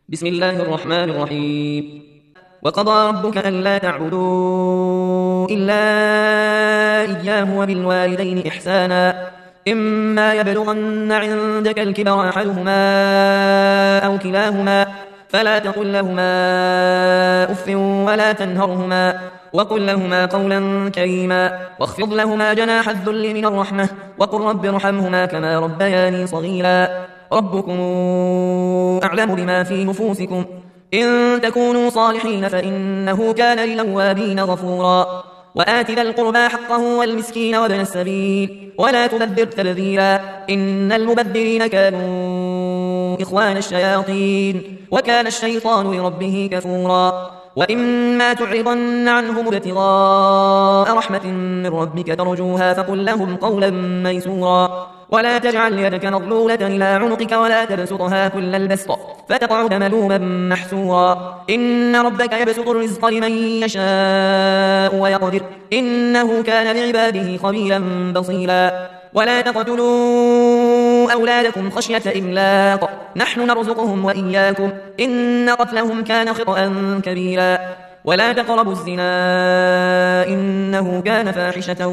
بسم الله الرحمن الرحيم. وقضى ربك ألا تعبدوا إلا إياه وبالوالدين إحسانا إما يبلغن عندك الكبر أحدهما أو كلاهما فلا تقل لهما أف ولا تنهرهما وقل لهما قولا كريما واخفض لهما جناح الذل من الرحمة وقل رب ارحمهما كما ربياني صغيرا ربكم أعلم بما في نفوسكم إن تكونوا صالحين فإنه كان للأوابين غفورا وآت ذا القربى حقه والمسكين وابن السبيل ولا تبذر تبذيرا إن المبذرين كانوا إخوان الشياطين وكان الشيطان لربه كفورا وإما تعرضن عنهم ابتغاء رحمة من ربك ترجوها فقل لهم قولا ميسورا ولا تجعل يدك مغلولة إلى عنقك ولا تبسطها كل البسط فتقعد ملوما محسورا إن ربك يبسط الرزق لمن يشاء ويقدر إنه كان بعباده خبيرا بصيرا ولا تقتلوا أولادكم خشية إملاق نحن نرزقهم وإياكم إن قتلهم كان خطأ كبيرا ولا تقربوا الزنا إنه كان فاحشة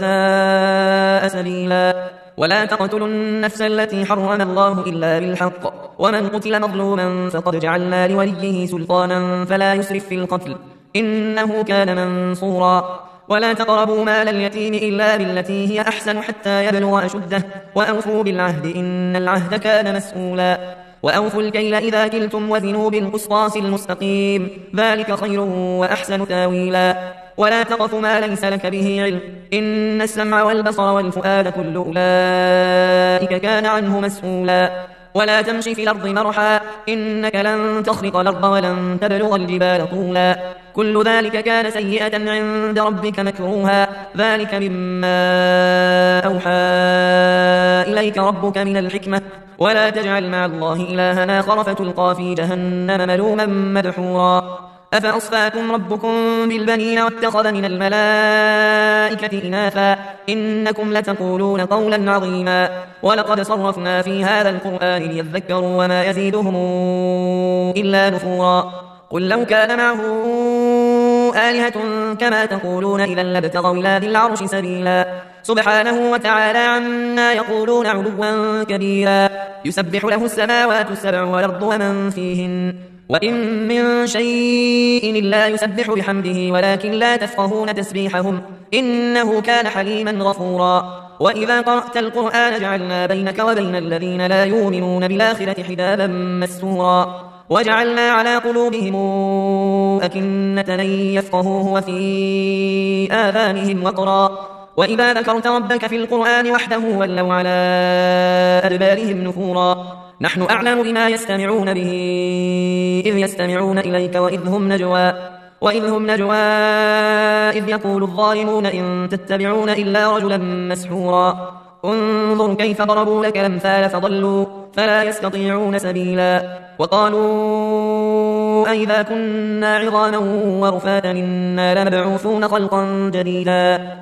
وساء سبيلا ولا تقتلوا النفس التي حرم الله إلا بالحق ومن قتل مظلوما فقد جعلنا لوليه سلطانا فلا يسرف في القتل إنه كان منصورا ولا تقربوا مال اليتيم إلا بالتي هي أحسن حتى يبلغ أشده وأوفوا بالعهد إن العهد كان مسؤولا وأوفوا الكيل إذا كلتم وزنوا بالقسطاس المستقيم ذلك خير وأحسن تاويلا ولا تقف ما ليس لك به علم إن السمع والبصر والفؤاد كل أولئك كان عنه مسؤولا ولا تمشي في الأرض مرحا إنك لن تخرق الأرض ولن تبلغ الجبال طولا كل ذلك كان سيئة عند ربك مكروها ذلك مما أوحى إليك ربك من الحكمة ولا تجعل مع الله إلها آخر فتلقى في جهنم ملوما مدحورا أفأصفاكم ربكم بالبنين واتخذ من الملائكة إناثا إنكم لتقولون قولا عظيما ولقد صرفنا في هذا القرآن ليذكروا وما يزيدهم إلا نفورا قل لو كان معه آلهة كما تقولون إذا لابتغوا إلى ذي العرش سبيلا سبحانه وتعالى عما يقولون علوا كبيرا يسبح له السماوات السبع والأرض ومن فيهن وإن من شيء إلا يسبح بحمده ولكن لا تفقهون تسبيحهم إنه كان حليما غفورا وإذا قرأت القرآن جعلنا بينك وبين الذين لا يؤمنون بالآخرة حجابا مستورا وجعلنا على قلوبهم أكنة أن يفقهوه وفي آذانهم وقرا وإذا ذكرت ربك في القرآن وحده ولوا على أدبارهم نفورا نحن أعلم بما يستمعون به إذ يستمعون إليك وإذ هم نجوى إذ يقول الظالمون إن تتبعون إلا رجلا مسحورا انظر كيف ضربوا لك الأمثال فضلوا فلا يستطيعون سبيلا وقالوا أئذا كنا عظاما ورفاتا إنا لمبعوثون خلقا جديدا